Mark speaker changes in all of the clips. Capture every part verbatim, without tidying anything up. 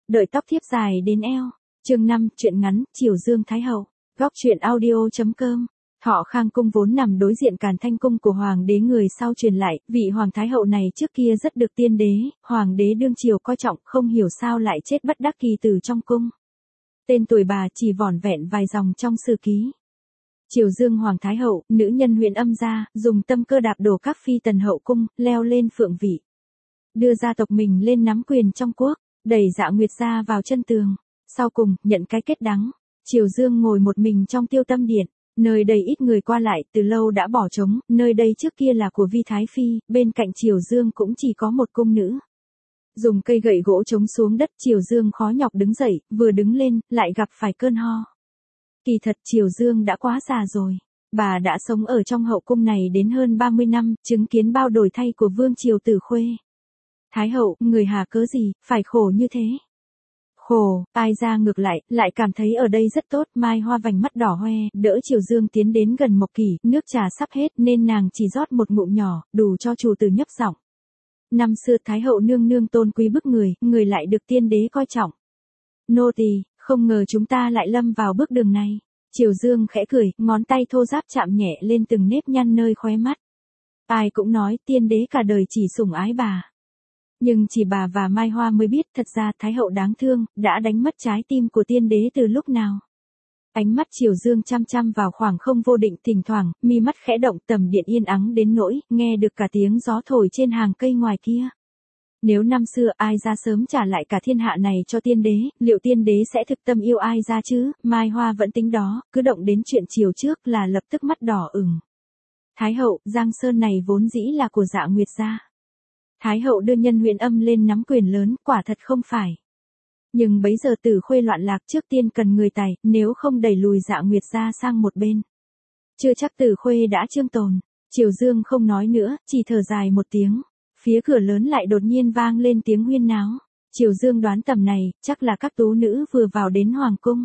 Speaker 1: đợi tóc thiếp dài đến eo. Chương năm, truyện ngắn, Triều Dương Thái Hậu. Góc truyện audio chấm com. Thọ Khang cung vốn nằm đối diện Càn Thanh cung của hoàng đế, người sau truyền lại, vị hoàng thái hậu này trước kia rất được tiên đế, hoàng đế đương triều coi trọng, không hiểu sao lại chết bất đắc kỳ tử trong cung. Tên tuổi bà chỉ vỏn vẹn vài dòng trong sử ký. Triều Dương hoàng thái hậu, nữ nhân huyện Âm gia, dùng tâm cơ đạp đổ các phi tần hậu cung, leo lên phượng vị. Đưa gia tộc mình lên nắm quyền trong quốc, đẩy Dạ Nguyệt gia vào chân tường. Sau cùng, nhận cái kết đắng. Triều Dương ngồi một mình trong Tiêu Tâm điện, nơi đây ít người qua lại, từ lâu đã bỏ trống, nơi đây trước kia là của Vi Thái Phi, bên cạnh Triều Dương cũng chỉ có một cung nữ. Dùng cây gậy gỗ chống xuống đất, Triều Dương khó nhọc đứng dậy, vừa đứng lên, lại gặp phải cơn ho. Kỳ thật Triều Dương đã quá già rồi. Bà đã sống ở trong hậu cung này đến hơn ba mươi năm, chứng kiến bao đổi thay của vương triều Tử Khuê. Thái hậu, người hà cớ gì, phải khổ như thế? Khổ, ai ra ngược lại, lại cảm thấy ở đây rất tốt. Mai Hoa vành mắt đỏ hoe, đỡ Triều Dương tiến đến gần Mộc Kỷ, nước trà sắp hết nên nàng chỉ rót một ngụm nhỏ, đủ cho chủ tử nhấp giọng. Năm xưa Thái hậu nương nương tôn quý bức người, người lại được tiên đế coi trọng. Nô tỳ, không ngờ chúng ta lại lâm vào bước đường này. Triều Dương khẽ cười, ngón tay thô ráp chạm nhẹ lên từng nếp nhăn nơi khóe mắt. Ai cũng nói tiên đế cả đời chỉ sủng ái bà. Nhưng chỉ bà và Mai Hoa mới biết, thật ra Thái hậu đáng thương, đã đánh mất trái tim của tiên đế từ lúc nào. Ánh mắt Triều Dương chăm chăm vào khoảng không vô định, thỉnh thoảng, mi mắt khẽ động, tầm điện yên ắng đến nỗi, nghe được cả tiếng gió thổi trên hàng cây ngoài kia. Nếu năm xưa ai ra sớm trả lại cả thiên hạ này cho tiên đế, liệu tiên đế sẽ thực tâm yêu ai ra chứ? Mai Hoa vẫn tính đó, cứ động đến chuyện chiều trước là lập tức mắt đỏ ửng. Thái hậu, Giang Sơn này vốn dĩ là của Dạ Nguyệt gia. Thái hậu đưa nhân huyện Âm lên nắm quyền lớn, quả thật không phải. Nhưng bấy giờ Tử Khuê loạn lạc, trước tiên cần người tài, nếu không đẩy lùi Dạ Nguyệt gia sang một bên. Chưa chắc Tử Khuê đã trương tồn. Triều Dương không nói nữa, chỉ thở dài một tiếng. Phía cửa lớn lại đột nhiên vang lên tiếng huyên náo. Triều Dương đoán tầm này, chắc là các tú nữ vừa vào đến hoàng cung.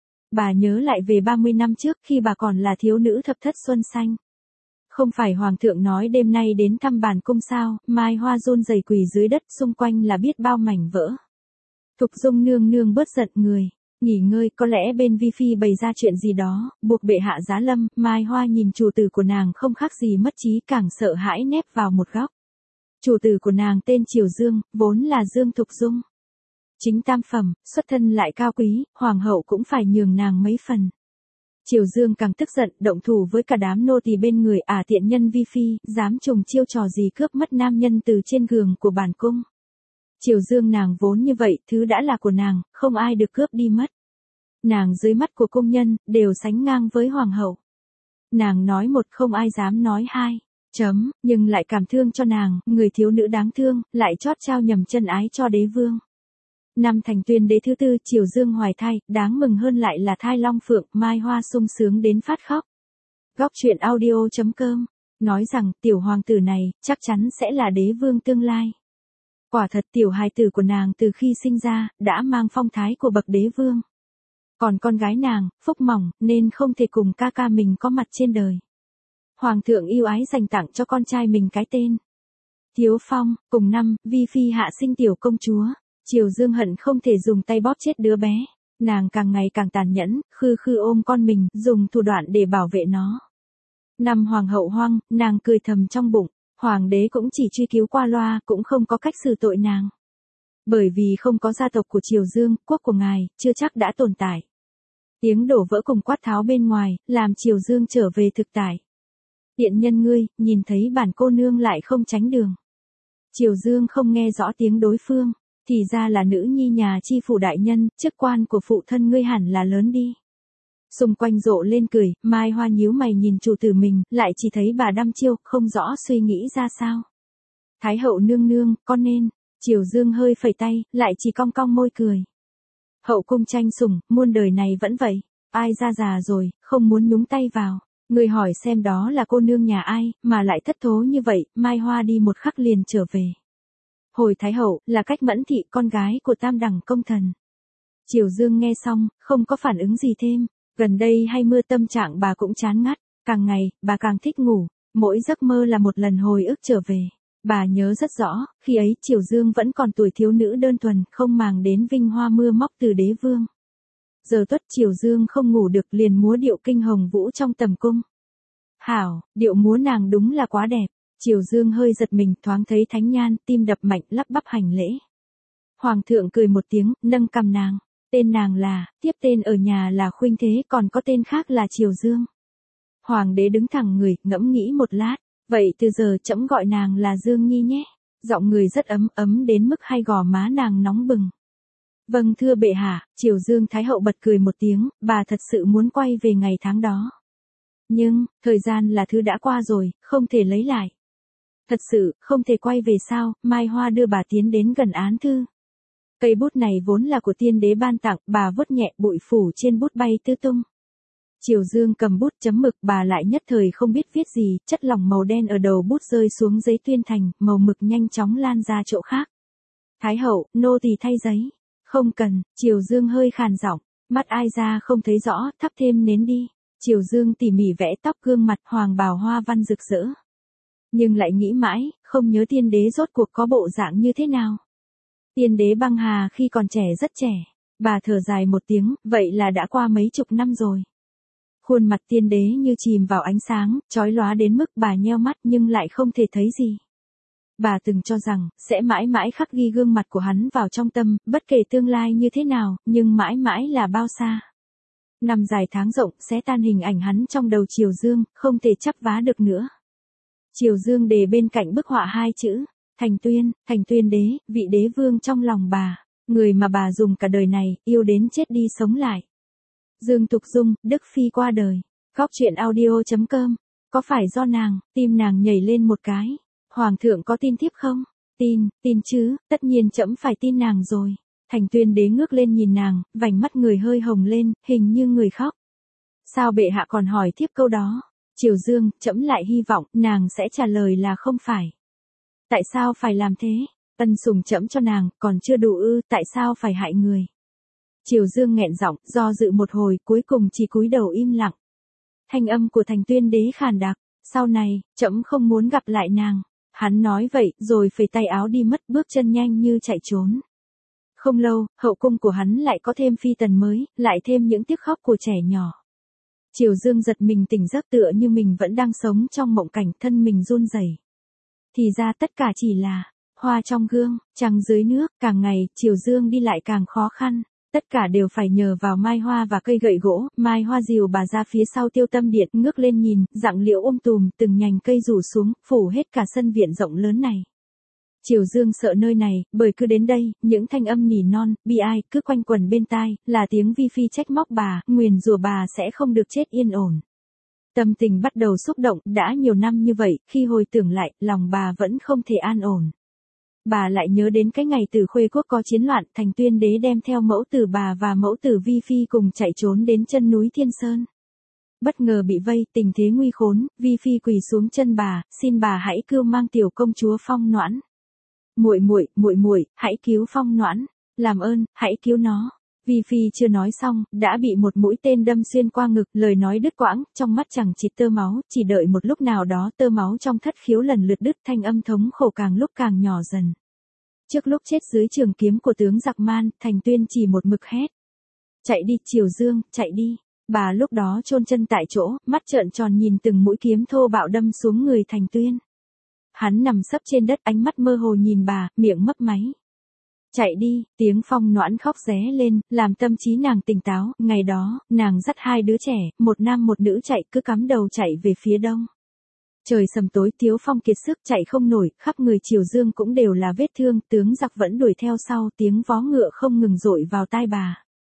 Speaker 1: Bà nhớ lại về ba mươi năm trước, khi bà còn là thiếu nữ thập thất xuân xanh. Không phải hoàng thượng nói đêm nay đến thăm bản cung sao? Mai Hoa run rẩy quỳ dưới đất, xung quanh là biết bao mảnh vỡ. Thục Dung nương nương bớt giận người, nghỉ ngơi, có lẽ bên Vi Phi bày ra chuyện gì đó, buộc bệ hạ giá lâm. Mai Hoa nhìn chủ tử của nàng không khác gì mất trí, càng sợ hãi nép vào một góc. Chủ tử của nàng tên Triều Dương, vốn là Dương Thục Dung. Chính tam phẩm, xuất thân lại cao quý, hoàng hậu cũng phải nhường nàng mấy phần. Triều Dương càng tức giận, động thủ với cả đám nô tỳ bên người. À, tiện nhân Vi Phi, dám trùng chiêu trò gì cướp mất nam nhân từ trên giường của bản cung. Triều Dương nàng vốn như vậy, thứ đã là của nàng, không ai được cướp đi mất. Nàng dưới mắt của công nhân, đều sánh ngang với hoàng hậu. Nàng nói một không ai dám nói hai. Chấm, nhưng lại cảm thương cho nàng, người thiếu nữ đáng thương, lại chót trao nhầm chân ái cho đế vương. Năm thành tuyên đế thứ tư, Triều Dương hoài thai, đáng mừng hơn lại là thai long phượng. Mai Hoa sung sướng đến phát khóc. Góc truyện audio chấm com nói rằng tiểu hoàng tử này chắc chắn sẽ là đế vương tương lai. Quả thật tiểu hài tử của nàng từ khi sinh ra đã mang phong thái của bậc đế vương. Còn con gái nàng, phúc mỏng, nên không thể cùng ca ca mình có mặt trên đời. Hoàng thượng yêu ái dành tặng cho con trai mình cái tên Thiếu Phong. Cùng năm, Vi Phi hạ sinh tiểu công chúa. Triều Dương hận không thể dùng tay bóp chết đứa bé. Nàng càng ngày càng tàn nhẫn, khư khư ôm con mình, dùng thủ đoạn để bảo vệ nó. Năm hoàng hậu hoang, nàng cười thầm trong bụng. Hoàng đế cũng chỉ truy cứu qua loa, cũng không có cách xử tội nàng. Bởi vì không có gia tộc của Triều Dương, quốc của ngài, chưa chắc đã tồn tại. Tiếng đổ vỡ cùng quát tháo bên ngoài, làm Triều Dương trở về thực tại. Tiện nhân ngươi, nhìn thấy bản cô nương lại không tránh đường. Triều Dương không nghe rõ tiếng đối phương, thì ra là nữ nhi nhà chi phủ đại nhân, chức quan của phụ thân ngươi hẳn là lớn đi. Xung quanh rộ lên cười, Mai Hoa nhíu mày nhìn chủ tử mình, lại chỉ thấy bà đăm chiêu, không rõ suy nghĩ ra sao. Thái hậu nương nương, con nên. Triều Dương hơi phẩy tay, lại chỉ cong cong môi cười. Hậu cung tranh sủng, muôn đời này vẫn vậy. Ai ra già rồi, không muốn nhúng tay vào. Người hỏi xem đó là cô nương nhà ai, mà lại thất thố như vậy. Mai Hoa đi một khắc liền trở về. Hồi Thái hậu, là Cách Mẫn Thị, con gái của tam đẳng công thần. Triều Dương nghe xong, không có phản ứng gì thêm. Gần đây hay mưa tâm trạng bà cũng chán ngắt. Càng ngày, bà càng thích ngủ. Mỗi giấc mơ là một lần hồi ức trở về. Bà nhớ rất rõ, khi ấy Triều Dương vẫn còn tuổi thiếu nữ đơn thuần, không màng đến vinh hoa mưa móc từ đế vương. Giờ tuất Triều Dương không ngủ được liền múa điệu kinh hồng vũ trong tầm cung. Hảo, điệu múa nàng đúng là quá đẹp. Triều Dương hơi giật mình, thoáng thấy thánh nhan, tim đập mạnh, lắp bắp hành lễ. Hoàng thượng cười một tiếng, nâng cằm nàng. Tên nàng là, tiếp tên ở nhà là Khuynh Thế, còn có tên khác là Triều Dương. Hoàng đế đứng thẳng người, ngẫm nghĩ một lát. Vậy từ giờ trẫm gọi nàng là Dương Nhi nhé. Giọng người rất ấm, ấm đến mức hai gò má nàng nóng bừng. Vâng thưa bệ hạ. Triều Dương Thái hậu bật cười một tiếng, bà thật sự muốn quay về ngày tháng đó. Nhưng, thời gian là thứ đã qua rồi, không thể lấy lại. Thật sự, không thể quay về sao? Mai Hoa đưa bà tiến đến gần án thư. Cây bút này vốn là của tiên đế ban tặng, bà vuốt nhẹ, bụi phủ trên bút bay tứ tung. Triều Dương cầm bút chấm mực, bà lại nhất thời không biết viết gì, chất lỏng màu đen ở đầu bút rơi xuống giấy tuyên thành, màu mực nhanh chóng lan ra chỗ khác. Thái hậu, nô tỳ thay giấy. Không cần. Triều Dương hơi khàn giọng, mắt ai ra không thấy rõ, thắp thêm nến đi. Triều Dương tỉ mỉ vẽ tóc, gương mặt, hoàng bào hoa văn rực rỡ. Nhưng lại nghĩ mãi, không nhớ tiên đế rốt cuộc có bộ dạng như thế nào. Tiên đế băng hà khi còn trẻ rất trẻ. Bà thở dài một tiếng, vậy là đã qua mấy chục năm rồi. Khuôn mặt tiên đế như chìm vào ánh sáng, chói lóa đến mức bà nheo mắt nhưng lại không thể thấy gì. Bà từng cho rằng, sẽ mãi mãi khắc ghi gương mặt của hắn vào trong tâm, bất kể tương lai như thế nào, nhưng mãi mãi là bao xa. Năm dài tháng rộng sẽ tan hình ảnh hắn trong đầu Triều Dương, không thể chắp vá được nữa. Triều Dương đề bên cạnh bức họa hai chữ, Thành Tuyên, Thành Tuyên đế, vị đế vương trong lòng bà, người mà bà dùng cả đời này, yêu đến chết đi sống lại. Dương Tục Dung, Đức Phi qua đời. Góc truyện audio chấm com. Có phải do nàng? Tim nàng nhảy lên một cái. Hoàng thượng có tin thiếp không? Tin, tin chứ, tất nhiên trẫm phải tin nàng rồi. Thành Tuyên đế ngước lên nhìn nàng, vành mắt người hơi hồng lên, hình như người khóc. Sao bệ hạ còn hỏi thiếp câu đó? Triều Dương, trẫm lại hy vọng nàng sẽ trả lời là không phải. Tại sao phải làm thế? Ân sủng trẫm cho nàng, còn chưa đủ ư, tại sao phải hại người? Triều Dương nghẹn giọng, do dự một hồi, cuối cùng chỉ cúi đầu im lặng. Thanh âm của Thành Tuyên đế khàn đặc, sau này, trẫm không muốn gặp lại nàng. Hắn nói vậy, rồi phẩy tay áo đi mất, bước chân nhanh như chạy trốn. Không lâu, hậu cung của hắn lại có thêm phi tần mới, lại thêm những tiếc khóc của trẻ nhỏ. Triều Dương giật mình tỉnh giấc tựa như mình vẫn đang sống trong mộng cảnh, thân mình run rẩy. Thì ra tất cả chỉ là hoa trong gương, trăng dưới nước, càng ngày, Triều Dương đi lại càng khó khăn. Tất cả đều phải nhờ vào Mai Hoa và cây gậy gỗ. Mai Hoa dìu bà ra phía sau Tiêu Tâm Điện, ngước lên nhìn, dặng liễu um tùm, từng nhành cây rủ xuống, phủ hết cả sân viện rộng lớn này. Triều Dương sợ nơi này, bởi cứ đến đây, những thanh âm nỉ non, bi ai, cứ quanh quẩn bên tai, là tiếng Vi Phi trách móc bà, nguyền rủa bà sẽ không được chết yên ổn. Tâm tình bắt đầu xúc động, đã nhiều năm như vậy, khi hồi tưởng lại, lòng bà vẫn không thể an ổn. Bà lại nhớ đến cái ngày từ Khuê Quốc có chiến loạn, Thành Tuyên đế đem theo mẫu tử bà và mẫu tử Vi Phi cùng chạy trốn đến chân núi Thiên Sơn. Bất ngờ bị vây, tình thế nguy khốn, Vi Phi quỳ xuống chân bà, xin bà hãy cưu mang tiểu công chúa Phong Noãn. Muội muội, muội muội, hãy cứu Phong Noãn, làm ơn, hãy cứu nó. Vi Phi chưa nói xong, đã bị một mũi tên đâm xuyên qua ngực, lời nói đứt quãng, trong mắt chẳng chịt tơ máu, chỉ đợi một lúc nào đó tơ máu trong thất khiếu lần lượt đứt, thanh âm thống khổ càng lúc càng nhỏ dần. Trước lúc chết dưới trường kiếm của tướng giặc Man, Thành Tuyên chỉ một mực hét. Chạy đi, Triều Dương, chạy đi. Bà lúc đó chôn chân tại chỗ, mắt trợn tròn nhìn từng mũi kiếm thô bạo đâm xuống người Thành Tuyên. Hắn nằm sấp trên đất, ánh mắt mơ hồ nhìn bà, miệng mấp máy. Chạy đi, tiếng Phong Noãn khóc ré lên, làm tâm trí nàng tỉnh táo. Ngày đó, nàng dắt hai đứa trẻ, một nam một nữ chạy, cứ cắm đầu chạy về phía đông. Trời sầm tối, Thiếu Phong kiệt sức chạy không nổi, khắp người Triều Dương cũng đều là vết thương, tướng giặc vẫn đuổi theo sau, tiếng vó ngựa không ngừng dội vào tai bà.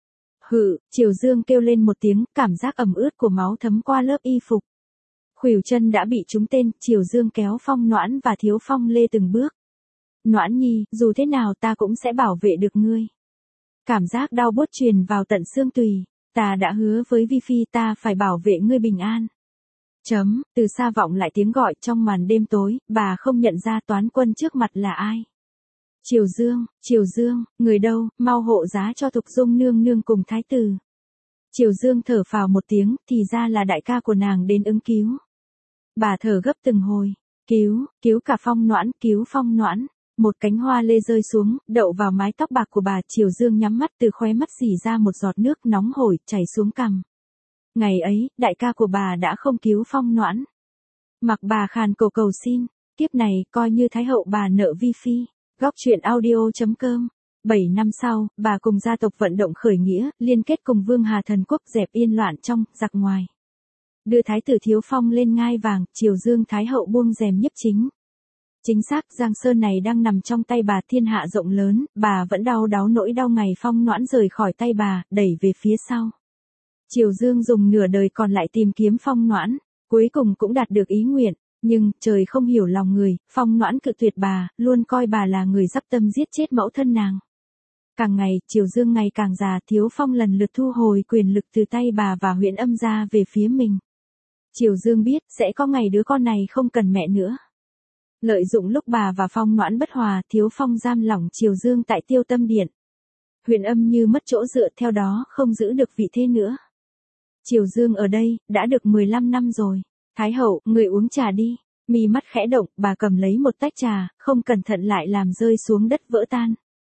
Speaker 1: Hự, Triều Dương kêu lên một tiếng, cảm giác ẩm ướt của máu thấm qua lớp y phục. Khuỷu chân đã bị trúng tên, Triều Dương kéo Phong Noãn và Thiếu Phong lê từng bước. Noãn nhi, dù thế nào ta cũng sẽ bảo vệ được ngươi. Cảm giác đau buốt truyền vào tận xương tùy, ta đã hứa với Vi Phi ta phải bảo vệ ngươi bình an. Chấm, từ xa vọng lại tiếng gọi trong màn đêm tối, bà không nhận ra Toán Quân trước mặt là ai. Triều Dương, Triều Dương, người đâu, mau hộ giá cho Thục Dung nương nương cùng thái tử. Triều Dương thở phào một tiếng, thì ra là đại ca của nàng đến ứng cứu. Bà thở gấp từng hồi. Cứu, cứu cả Phong Noãn, cứu Phong Noãn. Một cánh hoa lê rơi xuống, đậu vào mái tóc bạc của bà. Triều Dương nhắm mắt, từ khóe mắt xỉ ra một giọt nước nóng hổi, chảy xuống cằm. Ngày ấy, đại ca của bà đã không cứu Phong Noãn. Mặc bà khàn cổ cầu xin, kiếp này coi như thái hậu bà nợ vi phi. Góc truyện audio chấm com. Bảy năm sau, bà cùng gia tộc vận động khởi nghĩa, liên kết cùng Vương Hà Thần Quốc dẹp yên loạn trong, giặc ngoài. Đưa thái tử Thiếu Phong lên ngai vàng, Triều Dương thái hậu buông rèm nhiếp chính. Chính xác, Giang Sơn này đang nằm trong tay bà, thiên hạ rộng lớn, bà vẫn đau đáu nỗi đau ngày Phong Noãn rời khỏi tay bà, đẩy về phía sau. Triều Dương dùng nửa đời còn lại tìm kiếm Phong Noãn, cuối cùng cũng đạt được ý nguyện, nhưng trời không hiểu lòng người, Phong Noãn cự tuyệt bà, luôn coi bà là người dắp tâm giết chết mẫu thân nàng. Càng ngày, Triều Dương ngày càng già, Thiếu Phong lần lượt thu hồi quyền lực từ tay bà và huyện Âm gia về phía mình. Triều Dương biết, sẽ có ngày đứa con này không cần mẹ nữa. Lợi dụng lúc bà và Phong Noãn bất hòa, Thiếu Phong giam lỏng Triều Dương tại Tiêu Tâm Điện. Huyền Âm như mất chỗ dựa, theo đó không giữ được vị thế nữa. Triều Dương ở đây, đã được mười lăm năm rồi. Thái hậu, người uống trà đi. Mi mắt khẽ động, bà cầm lấy một tách trà, không cẩn thận lại làm rơi xuống đất vỡ tan.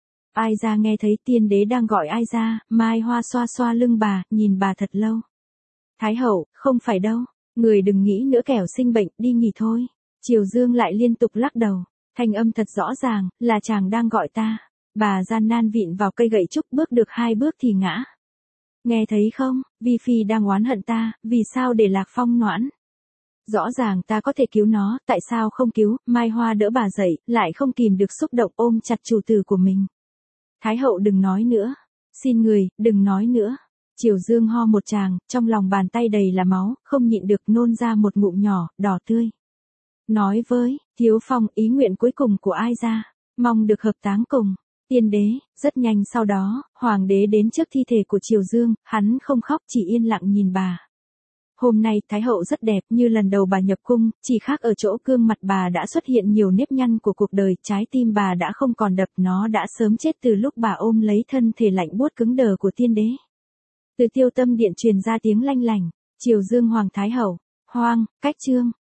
Speaker 1: Ai ra nghe thấy tiên đế đang gọi ai ra, Mai Hoa xoa xoa lưng bà, nhìn bà thật lâu. Thái hậu, không phải đâu, người đừng nghĩ nữa kẻo sinh bệnh, đi nghỉ thôi. Triều Dương lại liên tục lắc đầu, thanh âm thật rõ ràng, là chàng đang gọi ta. Bà gian nan vịn vào cây gậy trúc, bước được hai bước thì ngã. Nghe thấy không, Vi Phi đang oán hận ta, vì sao để lạc Phong Noãn. Rõ ràng ta có thể cứu nó, tại sao không cứu. Mai Hoa đỡ bà dậy, lại không kìm được xúc động ôm chặt chủ tử của mình. Thái hậu đừng nói nữa, xin người, đừng nói nữa. Triều Dương ho một tràng, trong lòng bàn tay đầy là máu, không nhịn được nôn ra một ngụm nhỏ, đỏ tươi. Nói với, Thiếu Phong, ý nguyện cuối cùng của ai ra, mong được hợp táng cùng tiên đế. Rất nhanh sau đó, hoàng đế đến trước thi thể của Triều Dương, hắn không khóc, chỉ yên lặng nhìn bà. Hôm nay, thái hậu rất đẹp, như lần đầu bà nhập cung, chỉ khác ở chỗ gương mặt bà đã xuất hiện nhiều nếp nhăn của cuộc đời, trái tim bà đã không còn đập, nó đã sớm chết từ lúc bà ôm lấy thân thể lạnh buốt cứng đờ của tiên đế. Từ Tiêu Tâm Điện truyền ra tiếng lanh lảnh, Triều Dương hoàng thái hậu, hoang, cách chương.